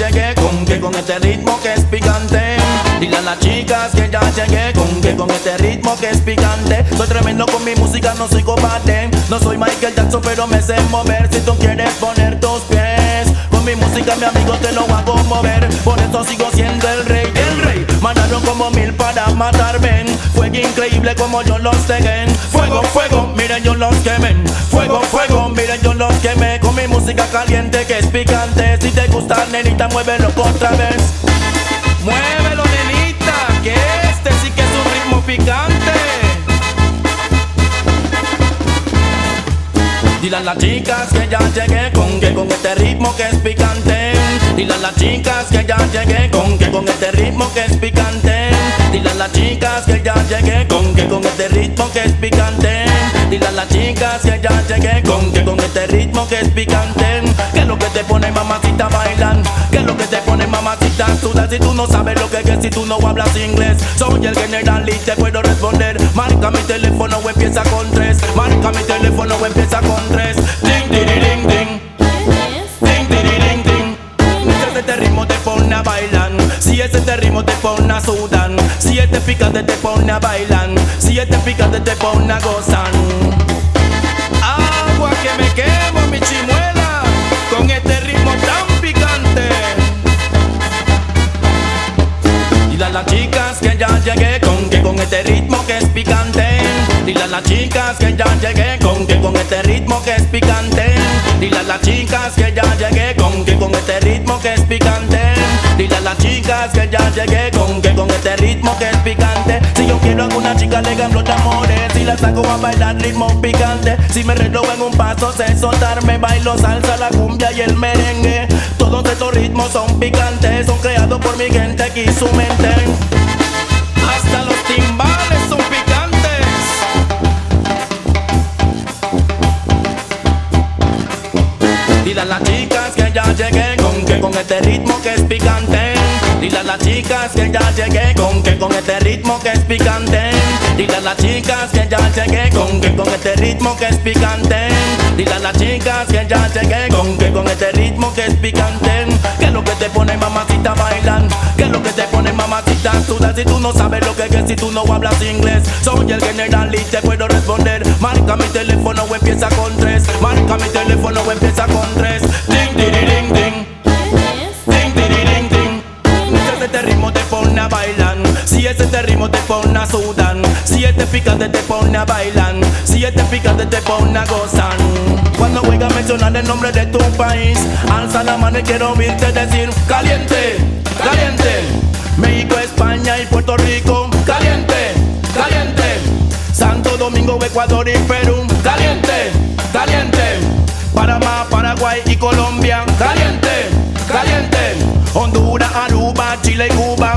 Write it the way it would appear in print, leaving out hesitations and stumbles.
llegué, con este ritmo que es picante. Dile a las chicas que ya llegué, con este ritmo que es picante. Soy tremendo con mi música, no soy cobarde. No soy Michael Jackson, pero me sé mover. Si tú quieres poner tus pies con mi música, mi amigo, te lo hago mover. Por eso sigo siendo el rey del rey. Mandaron como 1000 para matarme. Fue increíble como yo los cegué. Fuego, fuego, miren yo los quemé. Fuego, fuego, miren yo los quemé. Con mi música caliente que es picante. Si te gusta, nenita, muévelo otra vez. Muévelo, nenita, que este sí que es un ritmo picante. Dile a las chicas que ya llegué, con este ritmo que es picante. Dile a las chicas que ya llegué, con este ritmo que es picante. Dile a las chicas que ya llegué, con este ritmo que es picante. Dile a las chicas que ya llegué, con este ritmo que es picante. ¿Qué es lo que te pone mamacita bailan? ¿Qué es lo que te pone mamacita sudar? Si tú no sabes lo que es, si tú no hablas inglés, soy el general y te puedo responder. Marca mi teléfono o empieza con 3. Marca mi teléfono o empieza con 3. Ding, ding, ding, ding. Ding, ding, ding, ding. Si este ritmo te pone a bailar, si este ritmo te pone a sudar, si este picante te pone a bailar, si este picante te pone a gozar. Agua que me quemo, mi chimuela, con este ritmo tan picante. Dile a las chicas que ya llegué, con este ritmo que es picante. Dile a las chicas que ya llegué, con este ritmo que es picante. Dile a las chicas que ya llegué, con este ritmo que es picante. Dile a las chicas que ya llegué, con este ritmo que es picante. Si yo quiero a alguna chica le gano los amores, si la saco a bailar ritmo picante. Si me relajo en un paso sé soltarme, bailo salsa, la cumbia y el merengue. Todos estos ritmos son picantes, son creados por mi gente aquí su mente. Hasta los timbales son picantes. Dile a las chicas que ya llegué, con este ritmo que es picante. Dile a las chicas que ya llegué, con este ritmo que es picante. Dile a las chicas que ya llegué, con este ritmo que es picante. Dile a las chicas que ya llegué, con este ritmo que es picante. ¿Qué es lo que te pone mamacita bailar? ¿Qué es lo que te pone mamacita sudar? Si tú no sabes lo que es, si tú no hablas inglés, soy el general y te puedo responder. Marca mi teléfono o empieza con 3. Marca mi teléfono o empieza con 3. Ding, ding, ding, ding. Ding, ding, ding, ding. Si este ritmo te pone a bailar, si este ritmo te pone a sudar, si este picante te pone a bailar, si este picante te pone a gozar. Cuando oiga mencionar el nombre de tu país, alza la mano y quiero oírte decir caliente, caliente. México, España y Puerto Rico, caliente, caliente. Santo Domingo, Ecuador y Perú, caliente, caliente. Panamá, Paraguay y Colombia, caliente, caliente. Honduras, Aruba, Chile y Cuba,